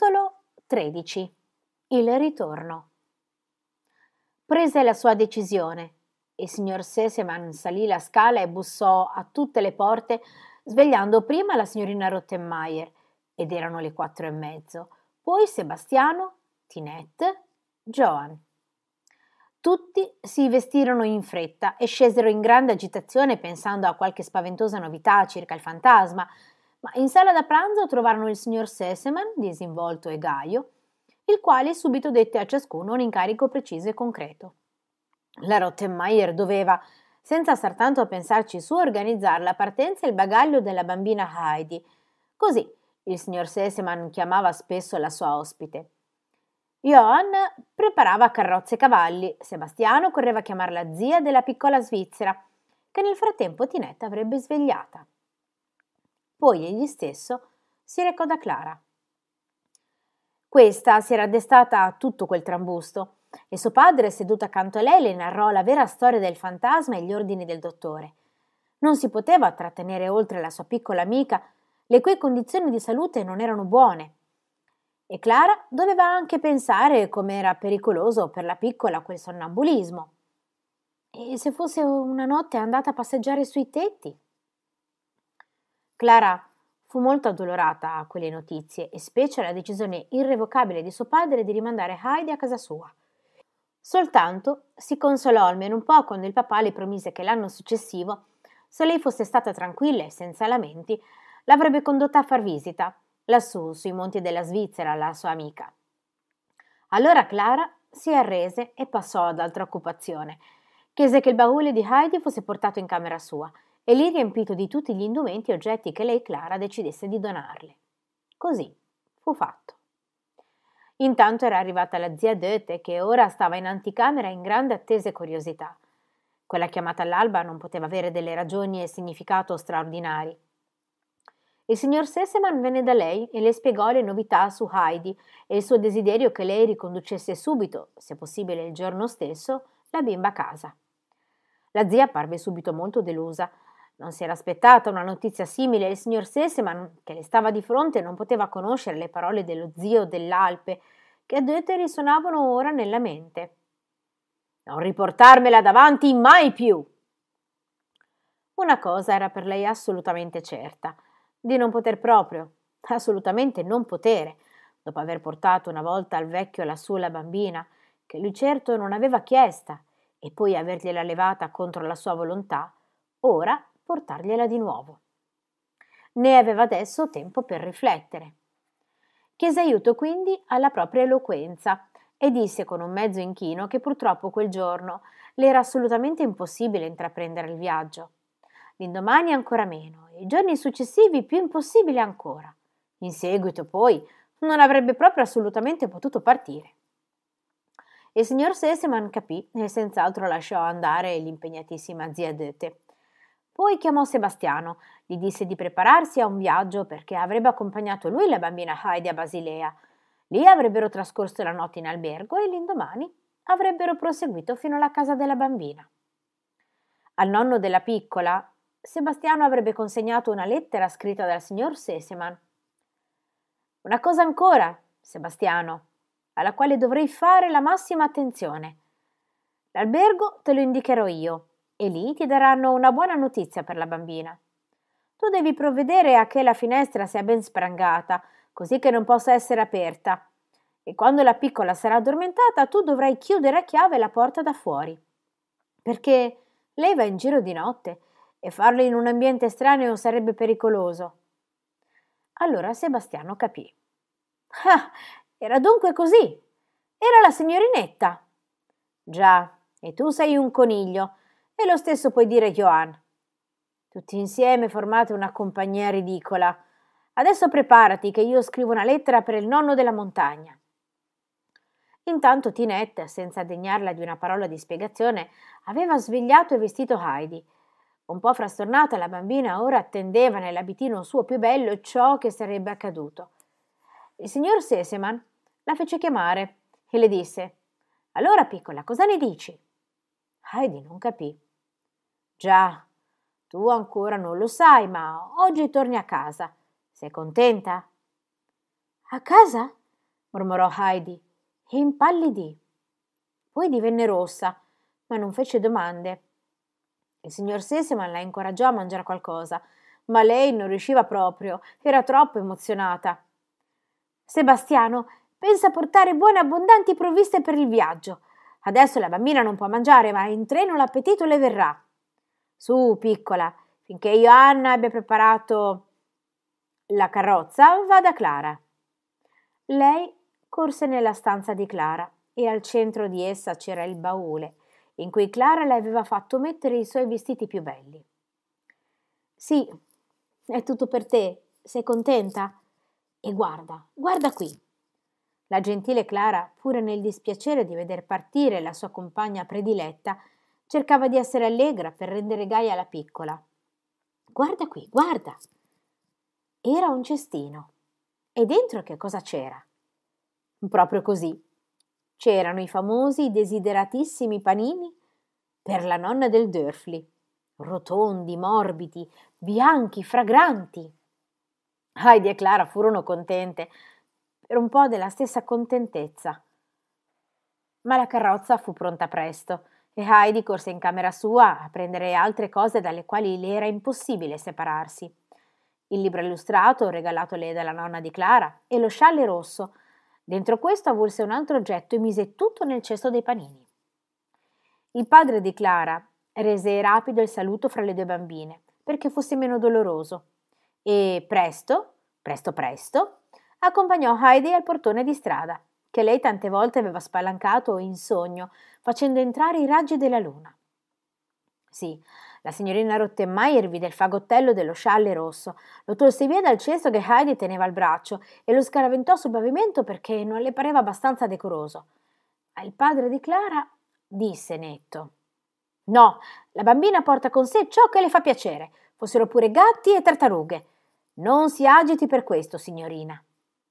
Capitolo 13. Il ritorno. Prese la sua decisione. Il signor Sesemann salì la scala e bussò a tutte le porte, svegliando prima la signorina Rottenmeier, ed erano le 4:30, poi Sebastiano, Tinette, Johann. Tutti si vestirono in fretta e scesero in grande agitazione pensando a qualche spaventosa novità circa il fantasma, ma in sala da pranzo trovarono il signor Sesemann, disinvolto e gaio, il quale subito dette a ciascuno un incarico preciso e concreto. La Rottenmeier doveva, senza star tanto a pensarci su, organizzare la partenza e il bagaglio della bambina Heidi. Così il signor Sesemann chiamava spesso la sua ospite. Johann preparava carrozze e cavalli, Sebastiano correva a chiamare la zia della piccola svizzera, che nel frattempo Tinette avrebbe svegliata. Poi egli stesso si recò da Clara. Questa si era addestata a tutto quel trambusto e suo padre, seduto accanto a lei, le narrò la vera storia del fantasma e gli ordini del dottore. Non si poteva trattenere oltre la sua piccola amica, le cui condizioni di salute non erano buone, e Clara doveva anche pensare com'era pericoloso per la piccola quel sonnambulismo. E se fosse una notte andata a passeggiare sui tetti? Clara fu molto addolorata a quelle notizie e specie alla decisione irrevocabile di suo padre di rimandare Heidi a casa sua. Soltanto si consolò almeno un po' quando il papà le promise che l'anno successivo, se lei fosse stata tranquilla e senza lamenti, l'avrebbe condotta a far visita, lassù sui monti della Svizzera, alla sua amica. Allora Clara si arrese e passò ad altra occupazione. Chiese che il baule di Heidi fosse portato in camera sua e lì riempito di tutti gli indumenti e oggetti che lei, Clara, decidesse di donarle. Così fu fatto. Intanto era arrivata la zia Goethe, che ora stava in anticamera in grande attesa e curiosità. Quella chiamata all'alba non poteva avere delle ragioni e significato straordinari. Il signor Sesemann venne da lei e le spiegò le novità su Heidi e il suo desiderio che lei riconducesse subito, se possibile il giorno stesso, la bimba a casa. La zia parve subito molto delusa. Non si era aspettata una notizia simile e il signor Sesemann, che le stava di fronte, non poteva conoscere le parole dello zio dell'Alpe, che a Goethe risuonavano ora nella mente. «Non riportarmela davanti mai più!» Una cosa era per lei assolutamente certa, di non poter proprio, assolutamente non potere, dopo aver portato una volta al vecchio lassù la bambina, che lui certo non aveva chiesta, e poi avergliela levata contro la sua volontà, ora portargliela di nuovo. Ne aveva adesso tempo per riflettere. Chiese aiuto quindi alla propria eloquenza e disse con un mezzo inchino che purtroppo quel giorno le era assolutamente impossibile intraprendere il viaggio. L'indomani ancora meno, e i giorni successivi più impossibile ancora. In seguito, poi, non avrebbe proprio assolutamente potuto partire. Il signor Sesemann capì e senz'altro lasciò andare l'impegnatissima zia Goethe. Poi chiamò Sebastiano, gli disse di prepararsi a un viaggio perché avrebbe accompagnato lui la bambina Heidi a Basilea. Lì avrebbero trascorso la notte in albergo e l'indomani avrebbero proseguito fino alla casa della bambina. Al nonno della piccola, Sebastiano avrebbe consegnato una lettera scritta dal signor Sesemann. «Una cosa ancora, Sebastiano, alla quale dovrei fare la massima attenzione. L'albergo te lo indicherò io e lì ti daranno una buona notizia per la bambina. Tu devi provvedere a che la finestra sia ben sprangata, così che non possa essere aperta, e quando la piccola sarà addormentata tu dovrai chiudere a chiave la porta da fuori, perché lei va in giro di notte e farlo in un ambiente estraneo sarebbe pericoloso». Allora Sebastiano capì. Ah, era dunque così. Era la signorinetta. Già, e tu sei un coniglio, e lo stesso puoi dire Johann. Tutti insieme formate una compagnia ridicola. Adesso preparati che io scrivo una lettera per il nonno della montagna. Intanto Tinette, senza degnarla di una parola di spiegazione, aveva svegliato e vestito Heidi. Un po' frastornata, la bambina ora attendeva nell'abitino suo più bello ciò che sarebbe accaduto. Il signor Sesemann la fece chiamare e le disse: «Allora, piccola, cosa ne dici?» Heidi non capì. «Già, tu ancora non lo sai, ma oggi torni a casa. Sei contenta?» «A casa? mormorò Heidi e impallidì. Poi divenne rossa, ma non fece domande. Il signor Sesemann la incoraggiò a mangiare qualcosa, ma lei non riusciva proprio, era troppo emozionata. Sebastiano, pensa a portare buone e abbondanti provviste per il viaggio. Adesso la bambina non può mangiare, ma in treno l'appetito le verrà. Su, piccola, finché io e Anna abbia preparato la carrozza, vada Clara. Lei corse nella stanza di Clara e al centro di essa c'era il baule, in cui Clara le aveva fatto mettere i suoi vestiti più belli. Sì, è tutto per te. Sei contenta? E guarda, guarda qui. La gentile Clara, pure nel dispiacere di veder partire la sua compagna prediletta, cercava di essere allegra per rendere gaia la piccola. Guarda qui, guarda. Era un cestino. E dentro che cosa c'era? Proprio così. C'erano i famosi desideratissimi panini per la nonna del Dörfli, rotondi, morbidi, bianchi, fragranti. Heidi e Clara furono contente, per un po' della stessa contentezza. Ma la carrozza fu pronta presto e Heidi corse in camera sua a prendere altre cose dalle quali le era impossibile separarsi. Il libro illustrato regalatole dalla nonna di Clara e lo scialle rosso. Dentro questo avvolse un altro oggetto e mise tutto nel cesto dei panini. Il padre di Clara rese rapido il saluto fra le due bambine perché fosse meno doloroso e presto, accompagnò Heidi al portone di strada che lei tante volte aveva spalancato in sogno facendo entrare i raggi della luna. Sì, la signorina Rottenmeier vide il fagottello dello scialle rosso, lo tolse via dal cesto che Heidi teneva al braccio e lo scaraventò sul pavimento perché non le pareva abbastanza decoroso. Ma il padre di Clara disse netto: «No, la bambina porta con sé ciò che le fa piacere, fossero pure gatti e tartarughe. Non si agiti per questo, signorina».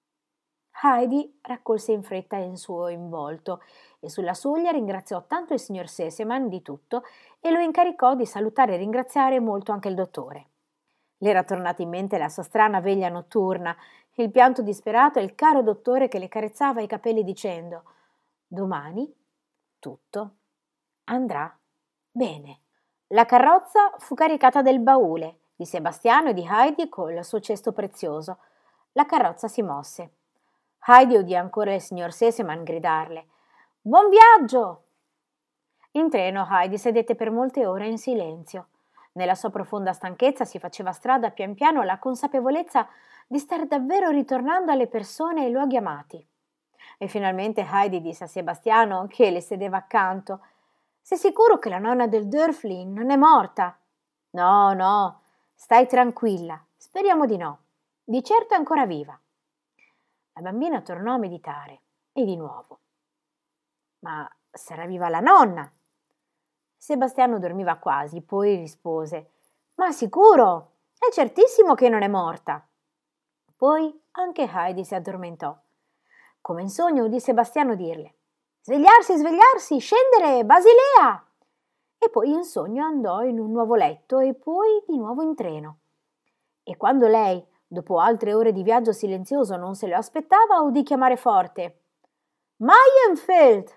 Heidi raccolse in fretta il suo involto e sulla soglia ringraziò tanto il signor Sesemann di tutto e lo incaricò di salutare e ringraziare molto anche il dottore. Le era tornata in mente la sua strana veglia notturna, il pianto disperato e il caro dottore che le carezzava i capelli dicendo: «Domani tutto andrà bene». La carrozza fu caricata del baule di Sebastiano e di Heidi col suo cesto prezioso. La carrozza si mosse. Heidi udì ancora il signor Sesemann gridarle: «Buon viaggio!». In treno Heidi sedette per molte ore in silenzio. Nella sua profonda stanchezza si faceva strada pian piano la consapevolezza di star davvero ritornando alle persone e ai luoghi amati. E finalmente Heidi disse a Sebastiano, che le sedeva accanto: «Sei sicuro che la nonna del Dörfli non è morta?» «No, no, stai tranquilla, speriamo di no. Di certo è ancora viva». La bambina tornò a meditare e di nuovo: «Ma sarà viva la nonna?» Sebastiano dormiva quasi, poi rispose: «Ma sicuro, è certissimo che non è morta». Poi anche Heidi si addormentò. Come in sogno udì Sebastiano dirle: «Svegliarsi, svegliarsi, scendere, Basilea!» E poi in sogno andò in un nuovo letto e poi di nuovo in treno. E quando lei, dopo altre ore di viaggio silenzioso, non se lo aspettava, udì chiamare forte: «Maienfeld!»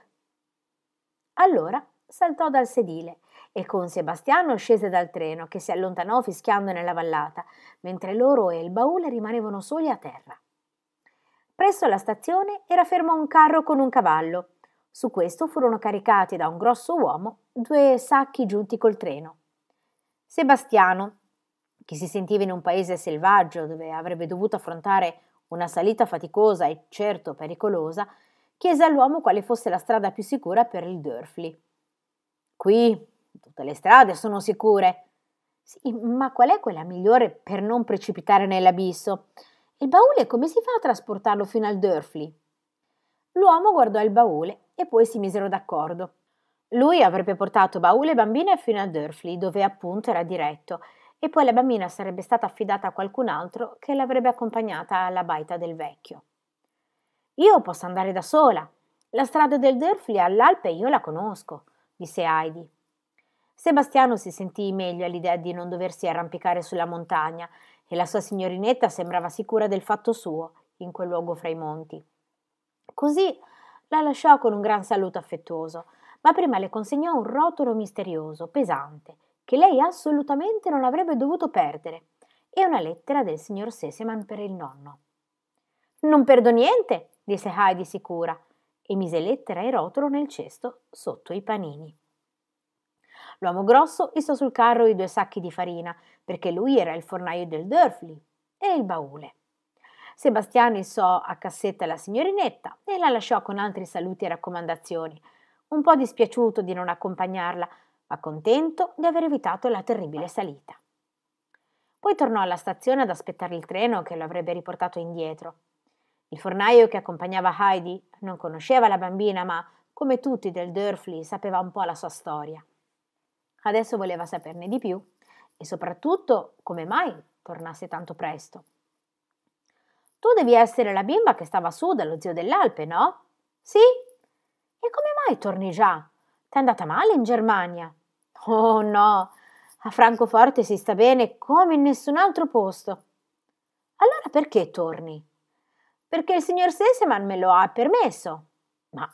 Allora saltò dal sedile e con Sebastiano scese dal treno che si allontanò fischiando nella vallata, mentre loro e il baule rimanevano soli a terra. Presso la stazione era fermo un carro con un cavallo. Su questo furono caricati da un grosso uomo 2 sacchi giunti col treno. Sebastiano, che si sentiva in un paese selvaggio dove avrebbe dovuto affrontare una salita faticosa e certo pericolosa, chiese all'uomo quale fosse la strada più sicura per il Dörfli. «Qui tutte le strade sono sicure». «Sì, ma qual è quella migliore per non precipitare nell'abisso? Il baule come si fa a trasportarlo fino al Dörfli?» L'uomo guardò il baule e poi si misero d'accordo. Lui avrebbe portato baule e bambina fino al Dörfli, dove appunto era diretto, e poi la bambina sarebbe stata affidata a qualcun altro che l'avrebbe accompagnata alla baita del vecchio. «Io posso andare da sola. La strada del Dörfli all'Alpe io la conosco», disse Heidi. Sebastiano si sentì meglio all'idea di non doversi arrampicare sulla montagna e la sua signorinetta sembrava sicura del fatto suo in quel luogo fra i monti. Così la lasciò con un gran saluto affettuoso, ma prima le consegnò un rotolo misterioso, pesante, che lei assolutamente non avrebbe dovuto perdere, e una lettera del signor Sesemann per il nonno. «Non perdo niente», disse Heidi sicura, e mise lettera e rotolo nel cesto sotto i panini. L'uomo grosso issò sul carro i 2 sacchi di farina, perché lui era il fornaio del Dörfli, e il baule. Sebastiano issò a cassetta la signorinetta e la lasciò con altri saluti e raccomandazioni, un po' dispiaciuto di non accompagnarla, ma contento di aver evitato la terribile salita. Poi tornò alla stazione ad aspettare il treno che lo avrebbe riportato indietro. Il fornaio che accompagnava Heidi non conosceva la bambina, ma, come tutti del Dörfli, sapeva un po' la sua storia. Adesso voleva saperne di più e soprattutto come mai tornasse tanto presto. «Tu devi essere la bimba che stava su dallo zio dell'Alpe, no?» «Sì?» «E come mai torni già? T'è andata male in Germania?» «Oh no, a Francoforte si sta bene come in nessun altro posto». «Allora perché torni?» «Perché il signor Sesemann me lo ha permesso». «Ma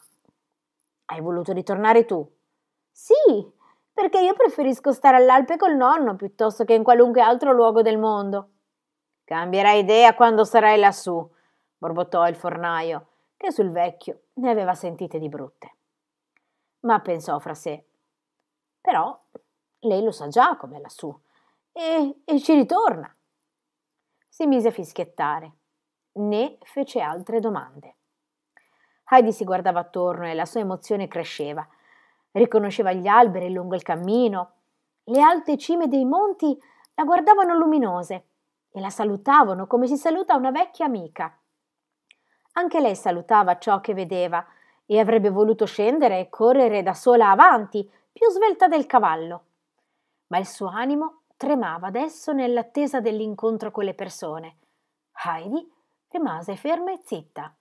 hai voluto ritornare tu?» «Sì, perché io preferisco stare all'Alpe col nonno piuttosto che in qualunque altro luogo del mondo». «Cambierai idea quando sarai lassù», borbottò il fornaio, che sul vecchio ne aveva sentite di brutte. Ma pensò fra sé: «Però lei lo sa già com'è lassù e ci ritorna». Si mise a fischiettare, né fece altre domande. Heidi si guardava attorno e la sua emozione cresceva. Riconosceva gli alberi lungo il cammino, le alte cime dei monti la guardavano luminose e la salutavano come si saluta una vecchia amica. Anche lei salutava ciò che vedeva e avrebbe voluto scendere e correre da sola avanti, più svelta del cavallo. Ma il suo animo tremava adesso nell'attesa dell'incontro con le persone. Heidi rimase ferma e zitta.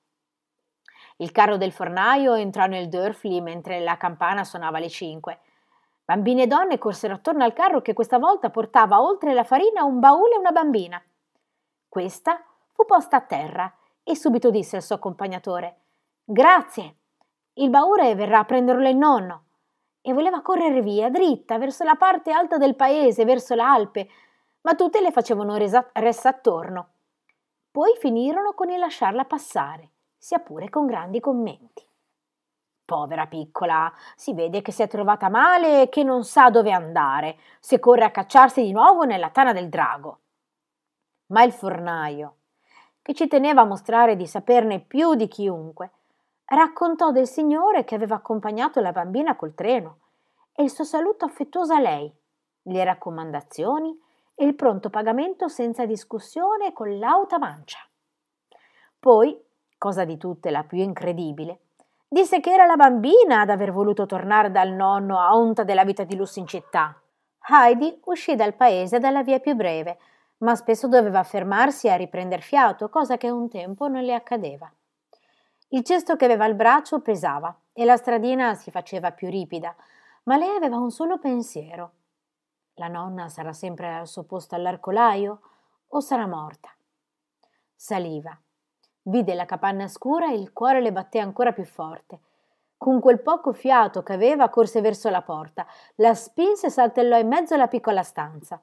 Il carro del fornaio entrò nel Dörfli mentre la campana suonava le 5. Bambine e donne corsero attorno al carro che questa volta portava oltre la farina un baule e una bambina. Questa fu posta a terra e subito disse al suo accompagnatore: «Grazie, il baule verrà a prenderlo il nonno». E voleva correre via, dritta, verso la parte alta del paese, verso l'Alpe, ma tutte le facevano ressa attorno. Poi finirono con il lasciarla passare, sia pure con grandi commenti. «Povera piccola, si vede che si è trovata male e che non sa dove andare, se corre a cacciarsi di nuovo nella tana del drago». Ma il fornaio, che ci teneva a mostrare di saperne più di chiunque, raccontò del signore che aveva accompagnato la bambina col treno e il suo saluto affettuoso a lei, le raccomandazioni e il pronto pagamento senza discussione con lauta mancia. Poi, cosa di tutte la più incredibile, disse che era la bambina ad aver voluto tornare dal nonno a onta della vita di lusso in città. Heidi uscì dal paese dalla via più breve, ma spesso doveva fermarsi a riprender fiato, cosa che un tempo non le accadeva. Il cesto che aveva al braccio pesava e la stradina si faceva più ripida, ma lei aveva un solo pensiero. La nonna sarà sempre al suo posto all'arcolaio o sarà morta? Saliva. Vide la capanna scura e il cuore le batté ancora più forte. Con quel poco fiato che aveva corse verso la porta, la spinse e saltellò in mezzo alla piccola stanza.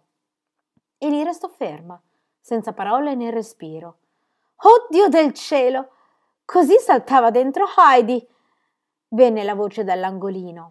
E lì restò ferma, senza parole né respiro. «Oh Dio del cielo! Così saltava dentro Heidi!» venne la voce dall'angolino.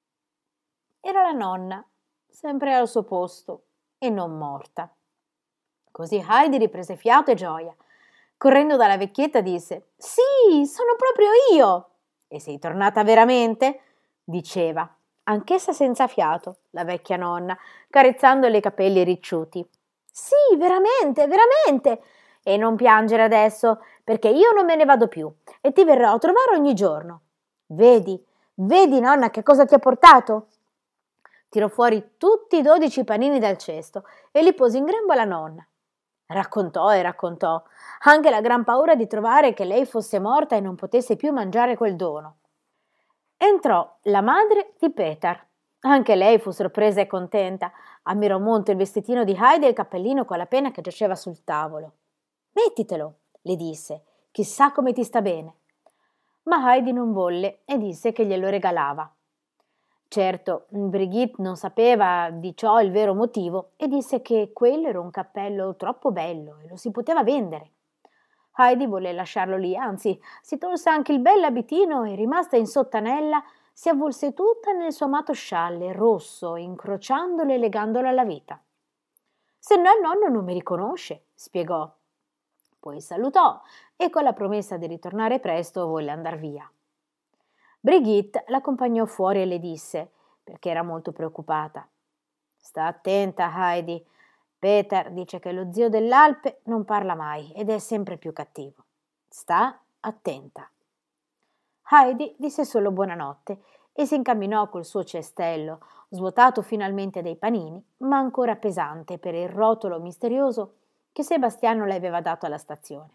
Era la nonna, sempre al suo posto e non morta. Così Heidi riprese fiato e gioia. Correndo dalla vecchietta disse: «Sì, sono proprio io!» «E sei tornata veramente?» diceva, anch'essa senza fiato, la vecchia nonna, carezzandole i capelli ricciuti. «Sì, veramente, veramente! E non piangere adesso, perché io non me ne vado più e ti verrò a trovare ogni giorno. Vedi, vedi, nonna, che cosa ti ho portato?» Tirò fuori tutti i 12 panini dal cesto e li pose in grembo alla nonna. Raccontò e raccontò, anche la gran paura di trovare che lei fosse morta e non potesse più mangiare quel dono. Entrò la madre di Petar. Anche lei fu sorpresa e contenta. Ammirò molto il vestitino di Heidi e il cappellino con la penna che giaceva sul tavolo. «Mettitelo», le disse, «chissà come ti sta bene». ma Heidi non volle e disse che glielo regalava. Certo, Brigitte non sapeva di ciò il vero motivo e disse che quello era un cappello troppo bello e lo si poteva vendere. Heidi volle lasciarlo lì, anzi, si tolse anche il bell'abitino e, rimasta in sottanella, si avvolse tutta nel suo amato scialle rosso, incrociandolo e legandolo alla vita. «Se no il nonno non mi riconosce», spiegò. Poi salutò e con la promessa di ritornare presto volle andar via. Brigitte l'accompagnò fuori e le disse, perché era molto preoccupata: «Sta attenta, Heidi. Peter dice che lo zio dell'Alpe non parla mai ed è sempre più cattivo. Sta attenta». Heidi disse solo buonanotte e si incamminò col suo cestello, svuotato finalmente dei panini, ma ancora pesante per il rotolo misterioso che Sebastiano le aveva dato alla stazione.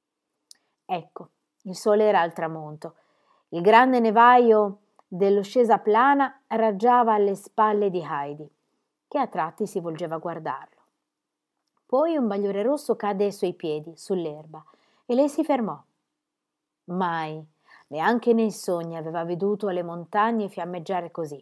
Ecco, il sole era al tramonto. Il grande nevaio dello Scesa Plana raggiava alle spalle di Heidi, che a tratti si volgeva a guardarlo. Poi un bagliore rosso cadde ai suoi piedi, sull'erba, e lei si fermò. Mai, neanche nei sogni aveva veduto le montagne fiammeggiare così.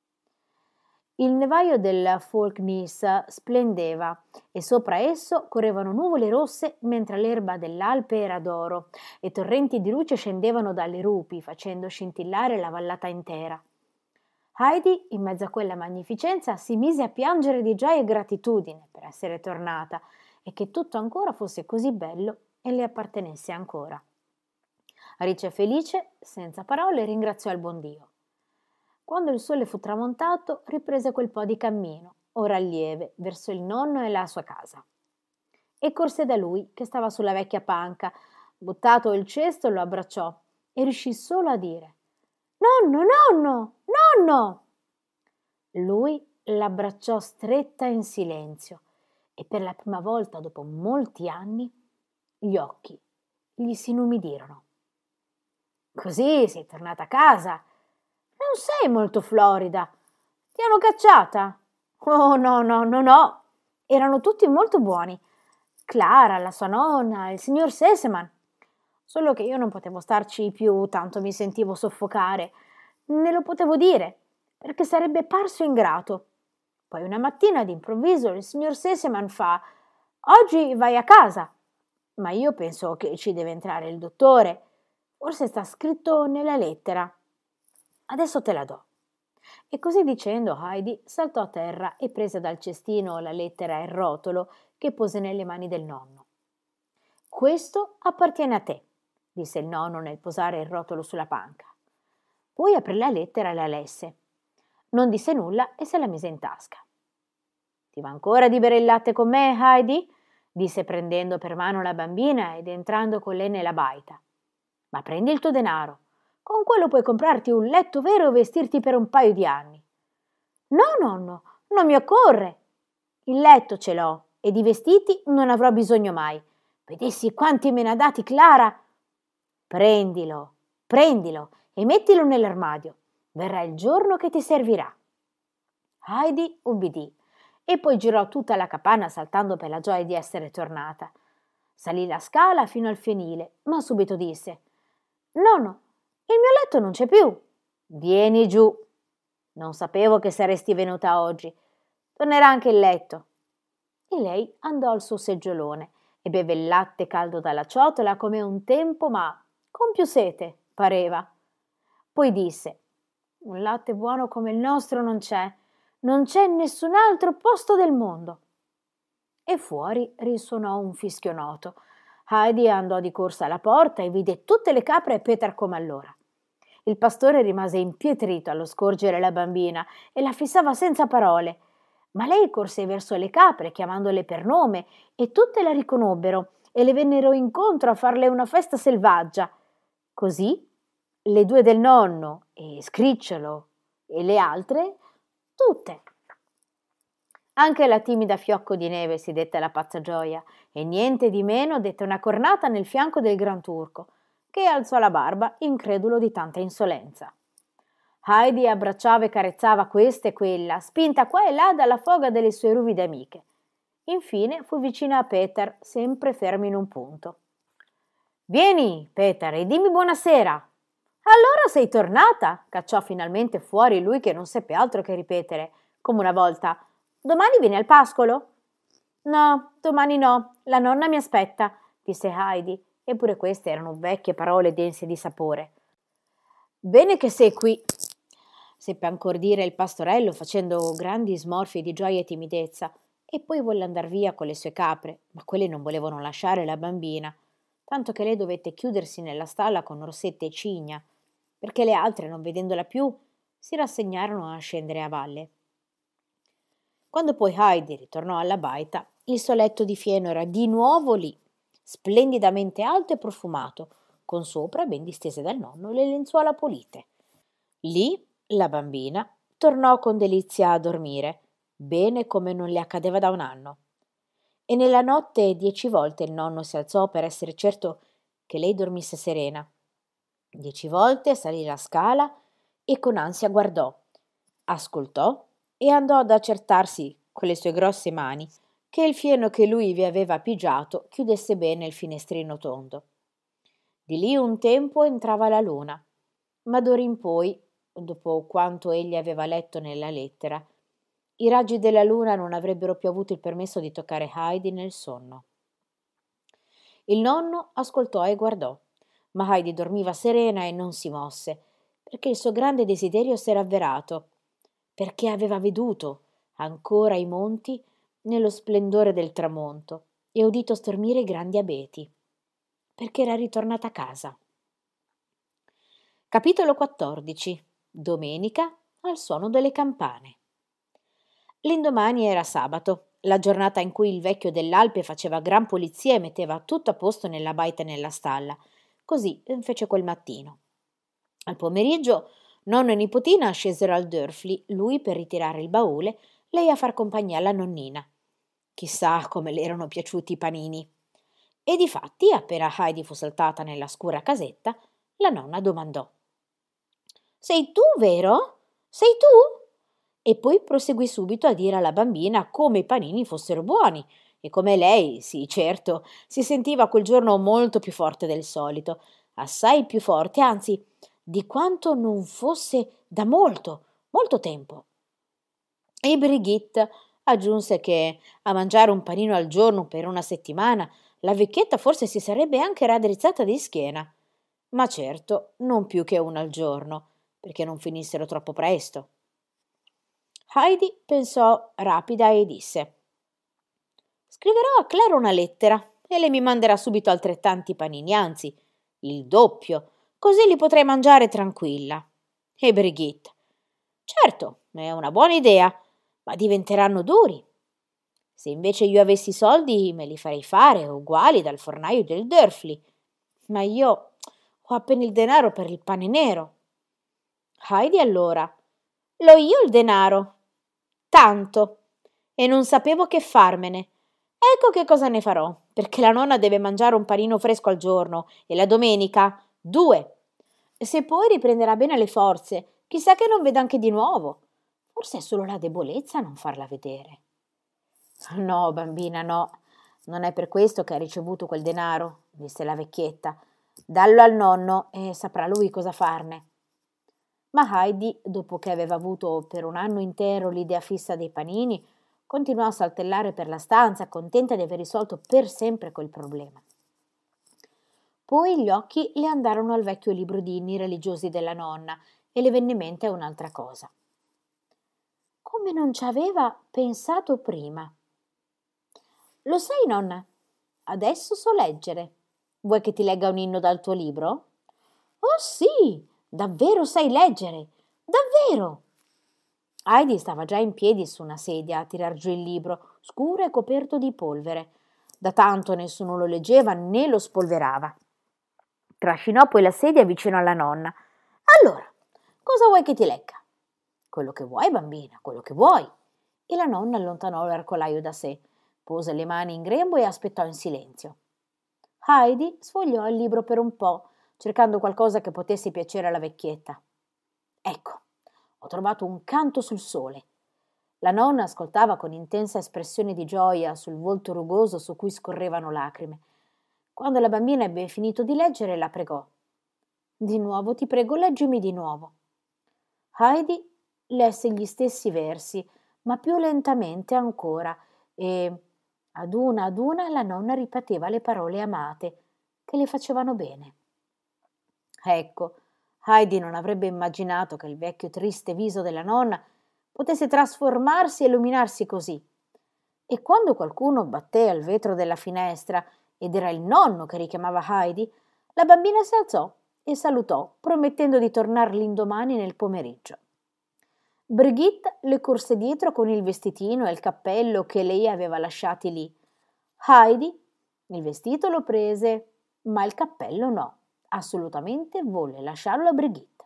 Il nevaio del Falknis splendeva e sopra esso correvano nuvole rosse mentre l'erba dell'Alpe era d'oro e torrenti di luce scendevano dalle rupi facendo scintillare la vallata intera. Heidi, in mezzo a quella magnificenza, si mise a piangere di gioia e gratitudine per essere tornata e che tutto ancora fosse così bello e le appartenesse ancora. Riccia e felice, senza parole, ringraziò il buon Dio. Quando il sole fu tramontato, riprese quel po' di cammino, ora lieve, verso il nonno e la sua casa. E corse da lui, che stava sulla vecchia panca. Buttato il cesto, lo abbracciò e riuscì solo a dire: «Nonno, nonno, nonno!» Lui l'abbracciò stretta in silenzio e per la prima volta dopo molti anni gli occhi gli si inumidirono. «Così sei tornata a casa? Non sei molto florida. Ti hanno cacciata?» «Oh, no, no, no, no. Erano tutti molto buoni. Clara, la sua nonna, il signor Sesemann. Solo che io non potevo starci più, tanto mi sentivo soffocare. Ne lo potevo dire, perché sarebbe parso ingrato. Poi una mattina d'improvviso il signor Sesemann fa: «Oggi vai a casa». Ma io penso che ci deve entrare il dottore. Forse sta scritto nella lettera. Adesso te la do». E così dicendo Heidi saltò a terra e prese dal cestino la lettera e il rotolo che pose nelle mani del nonno. «Questo appartiene a te», disse il nonno nel posare il rotolo sulla panca. Poi aprì la lettera e la lesse. Non disse nulla e se la mise in tasca. «Ti va ancora di bere il latte con me, Heidi?» disse prendendo per mano la bambina ed entrando con lei nella baita. «Ma prendi il tuo denaro. Con quello puoi comprarti un letto vero e vestirti per un paio di anni». «No, nonno, non mi occorre. Il letto ce l'ho e di vestiti non avrò bisogno mai. Vedessi quanti me ne ha dati Clara». «Prendilo, prendilo e mettilo nell'armadio. Verrà il giorno che ti servirà». Heidi ubbidì e poi girò tutta la capanna saltando per la gioia di essere tornata. Salì la scala fino al fienile, ma subito disse: «Nonno, il mio letto non c'è più». «Vieni giù. Non sapevo che saresti venuta oggi. Tornerà anche il letto». E lei andò al suo seggiolone e beve il latte caldo dalla ciotola come un tempo, ma con più sete, pareva. Poi disse: «Un latte buono come il nostro non c'è in nessun altro posto del mondo». E fuori risuonò un fischio noto. Heidi andò di corsa alla porta e vide tutte le capre e Peter come allora. Il pastore rimase impietrito allo scorgere la bambina e la fissava senza parole, ma lei corse verso le capre chiamandole per nome e tutte la riconobbero e le vennero incontro a farle una festa selvaggia. Così le due del nonno e Scricciolo e le altre, tutte. Anche la timida Fiocco di Neve si dette la pazza gioia e niente di meno dette una cornata nel fianco del Gran Turco, che alzò la barba incredulo di tanta insolenza. Heidi abbracciava e carezzava questa e quella, spinta qua e là dalla foga delle sue ruvide amiche. Infine fu vicina a Peter, sempre fermo in un punto. «Vieni, Peter, e dimmi buonasera», Allora sei tornata, cacciò finalmente fuori lui che non seppe altro che ripetere, come una volta. Domani vieni al pascolo? No, domani no, la nonna mi aspetta, disse Heidi, eppure queste erano vecchie parole dense di sapore. Bene che sei qui, seppe ancor dire il pastorello facendo grandi smorfie di gioia e timidezza, e poi volle andar via con le sue capre, ma quelle non volevano lasciare la bambina, tanto che lei dovette chiudersi nella stalla con Rossetta e Cigna, perché le altre, non vedendola più, si rassegnarono a scendere a valle. Quando poi Heidi ritornò alla baita, il suo letto di fieno era di nuovo lì, splendidamente alto e profumato, con sopra, ben distese dal nonno, le lenzuola pulite. Lì la bambina tornò con delizia a dormire, bene come non le accadeva da un anno. E nella notte 10 volte il nonno si alzò per essere certo che lei dormisse serena. 10 volte salì la scala e con ansia guardò, ascoltò e andò ad accertarsi con le sue grosse mani che il fieno che lui vi aveva pigiato chiudesse bene il finestrino tondo. Di lì un tempo entrava la luna, ma d'ora in poi, dopo quanto egli aveva letto nella lettera, i raggi della luna non avrebbero più avuto il permesso di toccare Heidi nel sonno. Il nonno ascoltò e guardò, ma Heidi dormiva serena e non si mosse, perché il suo grande desiderio s'era avverato, perché aveva veduto ancora i monti nello splendore del tramonto e udito stormire i grandi abeti, perché era ritornata a casa. Capitolo 14. Domenica al suono delle campane. L'indomani era sabato, la giornata in cui il vecchio dell'Alpe faceva gran pulizia e metteva tutto a posto nella baita e nella stalla. Così fece quel mattino. Al pomeriggio nonno e nipotina scesero al Dörfli, lui per ritirare il baule, lei a far compagnia alla nonnina. Chissà come le erano piaciuti i panini. E difatti, appena Heidi fu saltata nella scura casetta, la nonna domandò: «Sei tu, vero? Sei tu?» E poi proseguì subito a dire alla bambina come i panini fossero buoni e come lei, sì certo, si sentiva quel giorno molto più forte del solito, assai più forte, anzi, di quanto non fosse da molto, molto tempo. E Brigitte aggiunse che a mangiare un panino al giorno per una settimana la vecchietta forse si sarebbe anche raddrizzata di schiena, ma certo non più che uno al giorno, perché non finissero troppo presto. Heidi pensò rapida e disse: «Scriverò a Clara una lettera e lei mi manderà subito altrettanti panini, anzi, il doppio, così li potrei mangiare tranquilla». E Brigitte: «Certo, è una buona idea, ma diventeranno duri. Se invece io avessi i soldi me li farei fare uguali dal fornaio del Dörfli, ma io ho appena il denaro per il pane nero». Heidi allora: «L'ho io il denaro, tanto, e non sapevo che farmene. Ecco che cosa ne farò, perché la nonna deve mangiare un panino fresco al giorno e la domenica 2. Se poi riprenderà bene le forze, chissà che non veda anche di nuovo. Forse è solo la debolezza a non farla vedere». «No, bambina, no, non è per questo che hai ricevuto quel denaro», disse la vecchietta. «Dallo al nonno e saprà lui cosa farne». Ma Heidi, dopo che aveva avuto per un anno intero l'idea fissa dei panini, continuò a saltellare per la stanza, contenta di aver risolto per sempre quel problema. Poi gli occhi le andarono al vecchio libro di inni religiosi della nonna e le venne in mente un'altra cosa. Come non ci aveva pensato prima. «Lo sai, nonna? Adesso so leggere. Vuoi che ti legga un inno dal tuo libro?» «Oh sì! Davvero sai leggere? Davvero?» Heidi stava già in piedi su una sedia a tirar giù il libro, scuro e coperto di polvere. Da tanto nessuno lo leggeva né lo spolverava. Trascinò poi la sedia vicino alla nonna. «Allora, cosa vuoi che ti legga?» «Quello che vuoi, bambina, quello che vuoi». E la nonna allontanò l'arcolaio da sé, pose le mani in grembo e aspettò in silenzio. Heidi sfogliò il libro per un po', cercando qualcosa che potesse piacere alla vecchietta. «Ecco, ho trovato un canto sul sole». La nonna ascoltava con intensa espressione di gioia sul volto rugoso su cui scorrevano lacrime. Quando la bambina ebbe finito di leggere, la pregò: Di nuovo, ti prego, leggimi di nuovo. Heidi lesse gli stessi versi, ma più lentamente ancora, e ad una la nonna ripeteva le parole amate, che le facevano bene. Ecco, Heidi non avrebbe immaginato che il vecchio triste viso della nonna potesse trasformarsi e illuminarsi così. E quando qualcuno batté al vetro della finestra ed era il nonno che richiamava Heidi, la bambina si alzò e salutò, promettendo di tornare l'indomani nel pomeriggio. Brigitte le corse dietro con il vestitino e il cappello che lei aveva lasciati lì. Heidi il vestito lo prese, ma il cappello no. Assolutamente volle lasciarlo a Brigitte.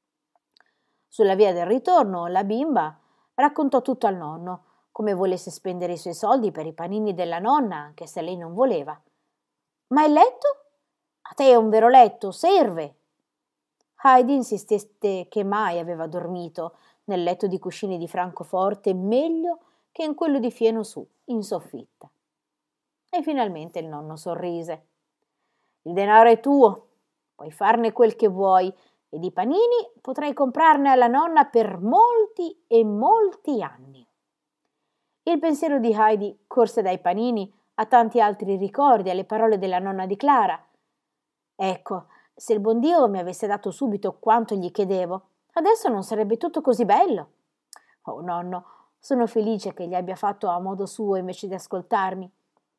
Sulla via del ritorno la bimba raccontò tutto al nonno, come volesse spendere i suoi soldi per i panini della nonna, anche se lei non voleva. Ma il letto? A te è un vero letto, serve! Heidi insistette che mai aveva dormito nel letto di cuscini di Francoforte meglio che in quello di fieno su, in soffitta. E finalmente il nonno sorrise. Il denaro è tuo, puoi farne quel che vuoi, ed i panini potrai comprarne alla nonna per molti e molti anni. Il pensiero di Heidi corse dai panini a tanti altri ricordi, alle parole della nonna di Clara. Ecco, se il buon Dio mi avesse dato subito quanto gli chiedevo, adesso non sarebbe tutto così bello. Oh nonno, sono felice che gli abbia fatto a modo suo invece di ascoltarmi.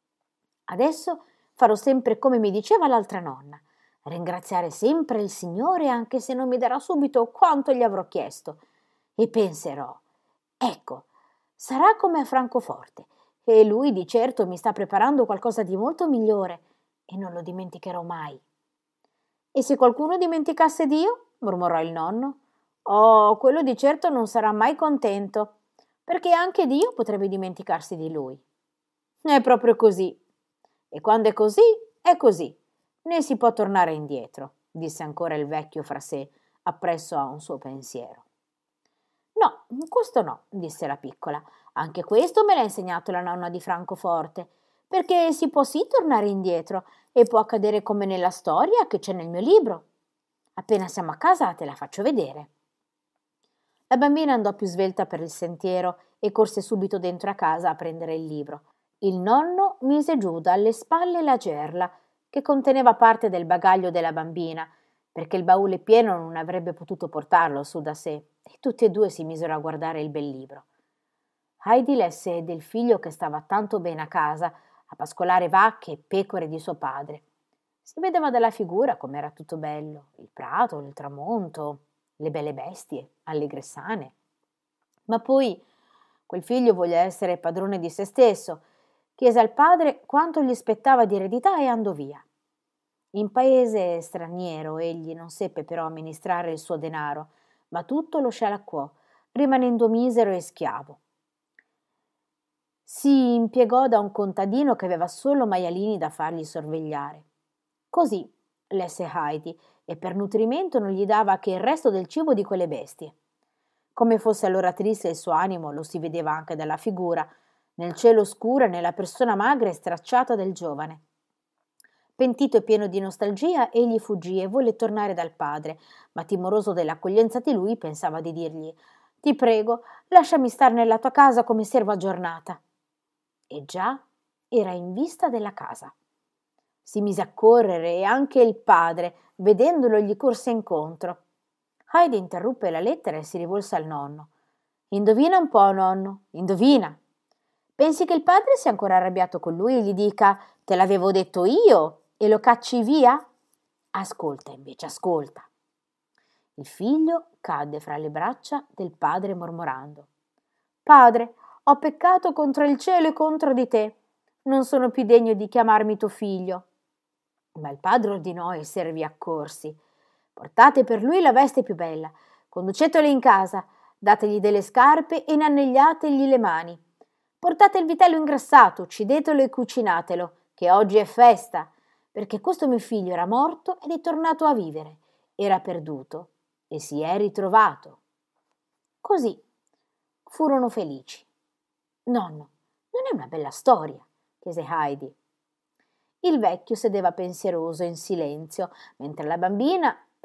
Adesso farò sempre come mi diceva l'altra nonna, ringraziare sempre il Signore anche se non mi darà subito quanto gli avrò chiesto. E penserò, ecco, sarà come a Francoforte, e lui di certo mi sta preparando qualcosa di molto migliore, e non lo dimenticherò mai. E se qualcuno dimenticasse Dio? Mormorò il nonno. Oh, quello di certo non sarà mai contento, perché anche Dio potrebbe dimenticarsi di lui. È proprio così. E quando è così. Né si può tornare indietro, disse ancora il vecchio fra sé, appresso a un suo pensiero. No, questo no, disse la piccola. Anche questo me l'ha insegnato la nonna di Francoforte, perché si può sì tornare indietro e può accadere come nella storia che c'è nel mio libro. Appena siamo a casa te la faccio vedere. La bambina andò più svelta per il sentiero e corse subito dentro a casa a prendere il libro. Il nonno mise giù dalle spalle la gerla, che conteneva parte del bagaglio della bambina, perché il baule pieno non avrebbe potuto portarlo su da sé, e tutti e due si misero a guardare il bel libro. Heidi lesse del figlio che stava tanto bene a casa, a pascolare vacche e pecore di suo padre. Si vedeva dalla figura com'era tutto bello, il prato, il tramonto, le belle bestie, allegre e sane. Ma poi quel figlio volle essere padrone di se stesso, chiese al padre quanto gli spettava di eredità e andò via. In paese straniero egli non seppe però amministrare il suo denaro, ma tutto lo scialacquò, rimanendo misero e schiavo. Si impiegò da un contadino che aveva solo maialini da fargli sorvegliare. Così lesse Heidi, e per nutrimento non gli dava che il resto del cibo di quelle bestie. Come fosse allora triste il suo animo lo si vedeva anche dalla figura, nel cielo scuro e nella persona magra e stracciata del giovane. Pentito e pieno di nostalgia, egli fuggì e volle tornare dal padre, ma timoroso dell'accoglienza di lui pensava di dirgli «Ti prego, lasciami star nella tua casa come serva giornata». E già era in vista della casa. Si mise a correre e anche il padre, vedendolo, gli corse incontro. Heidi interruppe la lettera e si rivolse al nonno. «Indovina un po', nonno, indovina. Pensi che il padre sia ancora arrabbiato con lui e gli dica «Te l'avevo detto io» e lo cacci via? Ascolta invece, ascolta». Il figlio cadde fra le braccia del padre mormorando. «Padre, ho peccato contro il cielo e contro di te. Non sono più degno di chiamarmi tuo figlio». Ma il padre ordinò ai servi accorsi. «Portate per lui la veste più bella, conducetelo in casa, dategli delle scarpe e inanelliategli le mani. Portate il vitello ingrassato, uccidetelo e cucinatelo, che oggi è festa, perché questo mio figlio era morto ed è tornato a vivere, era perduto e si è ritrovato». Così furono felici. «Nonno, non è una bella storia?» chiese Heidi. Il vecchio sedeva pensieroso in silenzio, mentre la bambina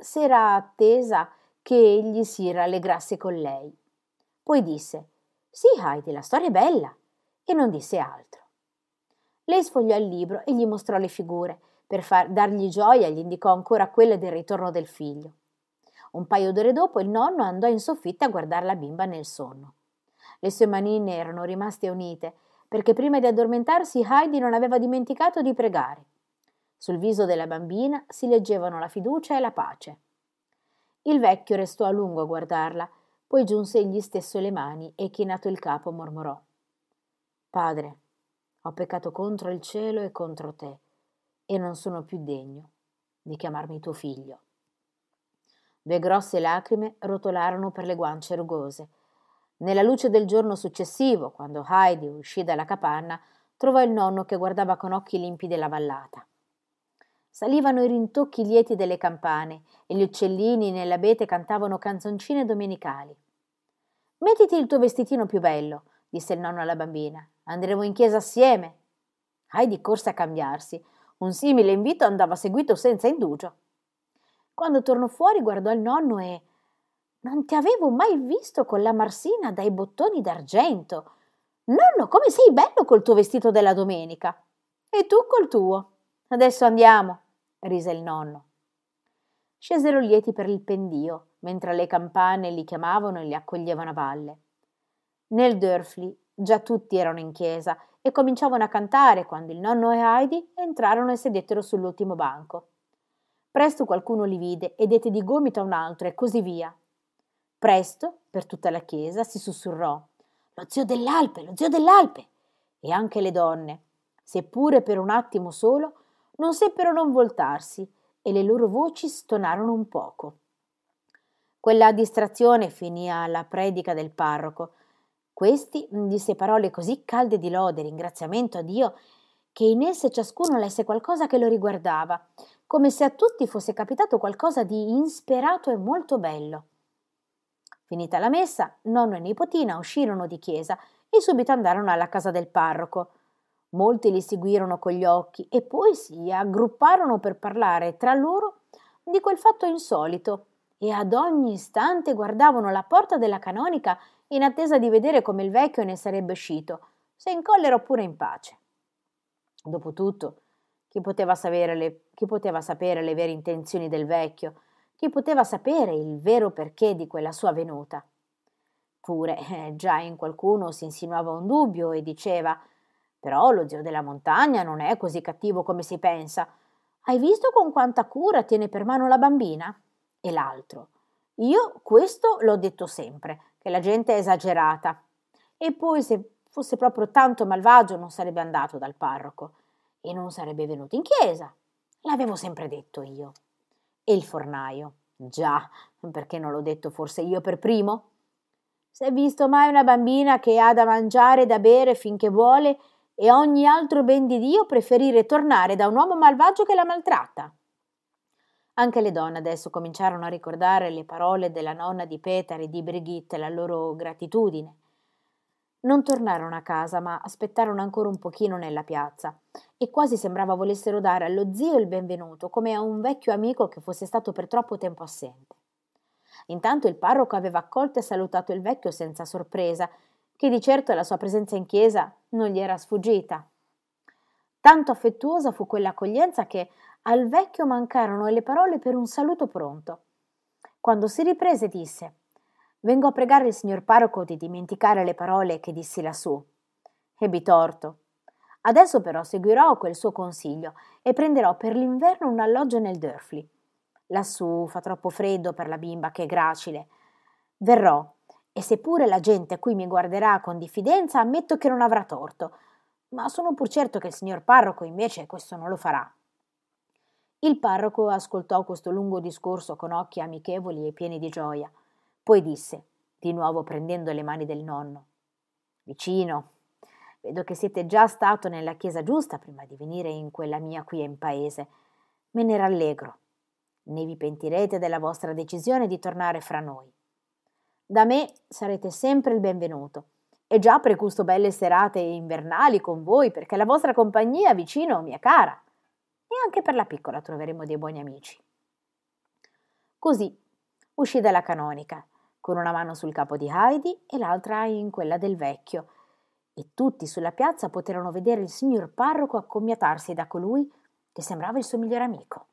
s'era attesa che egli si rallegrasse con lei. Poi disse: «Sì, Heidi, la storia è bella», e non disse altro. Lei sfogliò il libro e gli mostrò le figure. Per dargli gioia gli indicò ancora quelle del ritorno del figlio. Un paio d'ore dopo il nonno andò in soffitta a guardare la bimba nel sonno. Le sue manine erano rimaste unite, perché prima di addormentarsi Heidi non aveva dimenticato di pregare. Sul viso della bambina si leggevano la fiducia e la pace. Il vecchio restò a lungo a guardarla, poi giunse egli stesso le mani e, chinato il capo, mormorò: «Padre, ho peccato contro il cielo e contro te, e non sono più degno di chiamarmi tuo figlio». 2 grosse lacrime rotolarono per le guance rugose. Nella luce del giorno successivo, quando Heidi uscì dalla capanna, trovò il nonno che guardava con occhi limpidi la vallata. Salivano i rintocchi lieti delle campane e gli uccellini nell'abete cantavano canzoncine domenicali. «Mettiti il tuo vestitino più bello», disse il nonno alla bambina. «Andremo in chiesa assieme». Heidi corse a cambiarsi. Un simile invito andava seguito senza indugio. Quando tornò fuori guardò il nonno e: «Non ti avevo mai visto con la marsina dai bottoni d'argento. Nonno, come sei bello col tuo vestito della domenica. E tu col tuo. Adesso andiamo», rise il nonno. Scesero lieti per il pendio, mentre le campane li chiamavano e li accoglievano a valle. Nel Dörfli già tutti erano in chiesa e cominciavano a cantare quando il nonno e Heidi entrarono e sedettero sull'ultimo banco. Presto qualcuno li vide e dette di gomito a un altro e così via. Presto, per tutta la chiesa, si sussurrò: «Lo zio dell'Alpe, lo zio dell'Alpe!» E anche le donne, seppure per un attimo solo, non seppero non voltarsi e le loro voci stonarono un poco. Quella distrazione finì alla predica del parroco. Questi disse parole così calde di lode e ringraziamento a Dio che in esse ciascuno lesse qualcosa che lo riguardava, come se a tutti fosse capitato qualcosa di insperato e molto bello. Finita la messa, nonno e nipotina uscirono di chiesa e subito andarono alla casa del parroco. Molti li seguirono con gli occhi e poi si aggrupparono per parlare tra loro di quel fatto insolito e ad ogni istante guardavano la porta della canonica in attesa di vedere come il vecchio ne sarebbe uscito, se in collera oppure in pace. Dopotutto, chi poteva sapere le vere intenzioni del vecchio? Chi poteva sapere il vero perché di quella sua venuta? Pure, già in qualcuno si insinuava un dubbio e diceva: «Però lo zio della montagna non è così cattivo come si pensa. Hai visto con quanta cura tiene per mano la bambina?» E l'altro: «Io questo l'ho detto sempre, che la gente è esagerata. E poi se fosse proprio tanto malvagio non sarebbe andato dal parroco e non sarebbe venuto in chiesa. L'avevo sempre detto io». E il fornaio: «Già, perché non l'ho detto forse io per primo? S'è visto mai una bambina che ha da mangiare e da bere finché vuole e ogni altro ben di Dio preferire tornare da un uomo malvagio che la maltratta?» Anche le donne adesso cominciarono a ricordare le parole della nonna di Peter e di Brigitte, la loro gratitudine. Non tornarono a casa, ma aspettarono ancora un pochino nella piazza e quasi sembrava volessero dare allo zio il benvenuto, come a un vecchio amico che fosse stato per troppo tempo assente. Intanto il parroco aveva accolto e salutato il vecchio senza sorpresa, che di certo la sua presenza in chiesa non gli era sfuggita. Tanto affettuosa fu quell'accoglienza che al vecchio mancarono le parole per un saluto pronto. Quando si riprese disse: «Vengo a pregare il signor parroco di dimenticare le parole che dissi lassù». Ebbi torto. Adesso però seguirò quel suo consiglio e prenderò per l'inverno un alloggio nel Dörfli. Lassù fa troppo freddo per la bimba che è gracile. Verrò, e seppure la gente qui mi guarderà con diffidenza, ammetto che non avrà torto, ma sono pur certo che il signor parroco invece questo non lo farà. Il parroco ascoltò questo lungo discorso con occhi amichevoli e pieni di gioia. Poi disse, di nuovo prendendo le mani del nonno: «Vicino, vedo che siete già stato nella chiesa giusta prima di venire in quella mia qui in paese. Me ne rallegro. Ne vi pentirete della vostra decisione di tornare fra noi. Da me sarete sempre il benvenuto. E già pregusto belle serate invernali con voi, perché la vostra compagnia vicino mi è cara. E anche per la piccola troveremo dei buoni amici». Così uscì dalla canonica, con una mano sul capo di Heidi e l'altra in quella del vecchio, e tutti sulla piazza poterono vedere il signor parroco accomiatarsi da colui che sembrava il suo migliore amico.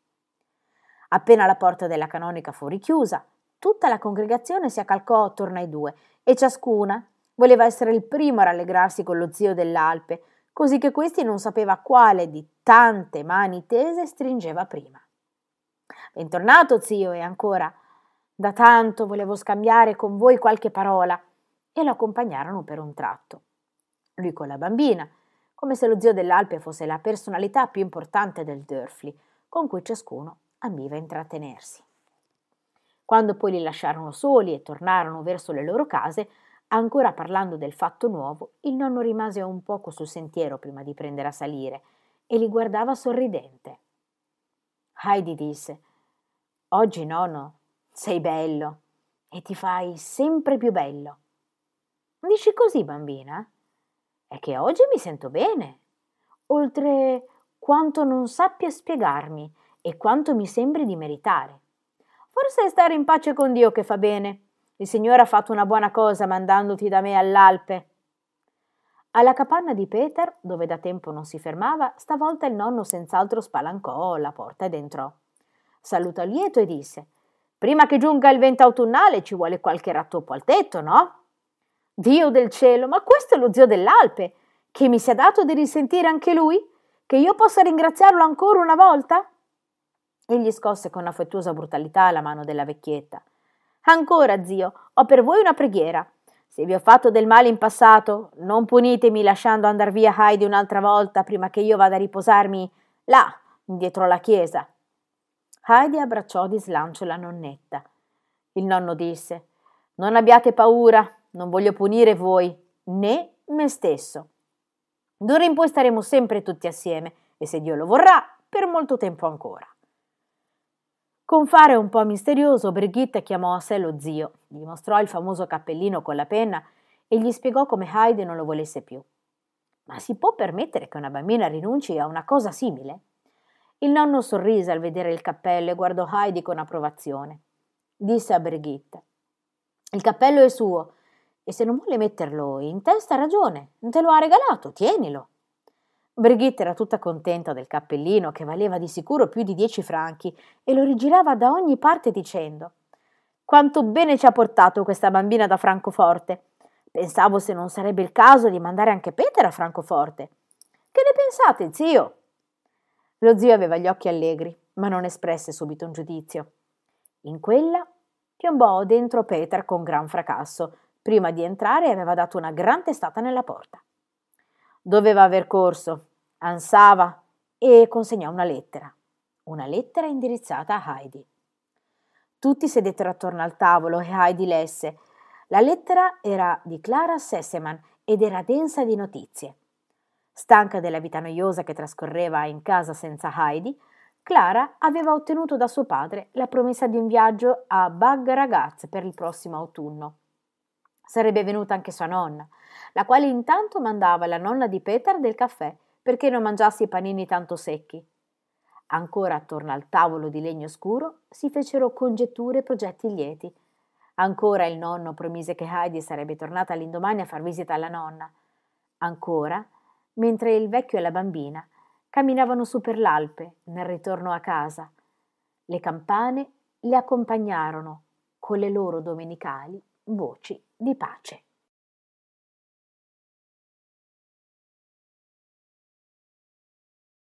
Appena la porta della canonica fu richiusa, tutta la congregazione si accalcò attorno ai due e ciascuna voleva essere il primo a rallegrarsi con lo zio dell'Alpe, così che questi non sapeva quale di tante mani tese stringeva prima. «Bentornato, zio, e ancora, da tanto volevo scambiare con voi qualche parola», e lo accompagnarono per un tratto. Lui con la bambina, come se lo zio dell'Alpe fosse la personalità più importante del Dörfli, con cui ciascuno ambiva intrattenersi. Quando poi li lasciarono soli e tornarono verso le loro case, ancora parlando del fatto nuovo, il nonno rimase un poco sul sentiero prima di prendere a salire e li guardava sorridente. Heidi disse: «Oggi, nonno, sei bello e ti fai sempre più bello». «Dici così, bambina? È che oggi mi sento bene, oltre quanto non sappia spiegarmi e quanto mi sembri di meritare. Forse è stare in pace con Dio che fa bene. Il Signore ha fatto una buona cosa mandandoti da me all'Alpe». Alla capanna di Peter, dove da tempo non si fermava, stavolta il nonno senz'altro spalancò la porta ed entrò. Salutò lieto e disse: «Prima che giunga il vento autunnale ci vuole qualche rattoppo al tetto, no?» «Dio del cielo, ma questo è lo zio dell'Alpe, che mi sia dato di risentire anche lui? Che io possa ringraziarlo ancora una volta?» Egli scosse con affettuosa brutalità la mano della vecchietta. «Ancora, zio, ho per voi una preghiera. Se vi ho fatto del male in passato, non punitemi lasciando andar via Heidi un'altra volta prima che io vada a riposarmi là, dietro la chiesa». Heidi abbracciò di slancio la nonnetta. Il nonno disse: «Non abbiate paura, non voglio punire voi, né me stesso. D'ora in poi staremo sempre tutti assieme e, se Dio lo vorrà, per molto tempo ancora». Con fare un po' misterioso, Brigitte chiamò a sé lo zio, gli mostrò il famoso cappellino con la penna e gli spiegò come Heidi non lo volesse più. «Ma si può permettere che una bambina rinunci a una cosa simile?» Il nonno sorrise al vedere il cappello e guardò Heidi con approvazione. Disse a Brigitte: «Il cappello è suo e se non vuole metterlo in testa ha ragione, te lo ha regalato, tienilo». Brigitte era tutta contenta del cappellino, che valeva di sicuro più di 10 franchi, e lo rigirava da ogni parte dicendo: «Quanto bene ci ha portato questa bambina da Francoforte! Pensavo se non sarebbe il caso di mandare anche Peter a Francoforte. Che ne pensate, zio?» Lo zio aveva gli occhi allegri, ma non espresse subito un giudizio. In quella piombò dentro Peter con gran fracasso. Prima di entrare aveva dato una gran testata nella porta. Doveva aver corso, ansava e consegnò una lettera indirizzata a Heidi. Tutti sedettero attorno al tavolo e Heidi lesse. La lettera era di Clara Sessemann ed era densa di notizie. Stanca della vita noiosa che trascorreva in casa senza Heidi, Clara aveva ottenuto da suo padre la promessa di un viaggio a Bag Ragaz per il prossimo autunno. Sarebbe venuta anche sua nonna, la quale intanto mandava alla nonna di Peter del caffè perché non mangiasse i panini tanto secchi. Ancora attorno al tavolo di legno scuro si fecero congetture e progetti lieti. Ancora il nonno promise che Heidi sarebbe tornata all'indomani a far visita alla nonna. Ancora, mentre il vecchio e la bambina camminavano su per l'Alpe nel ritorno a casa, le campane le accompagnarono con le loro domenicali voci di pace.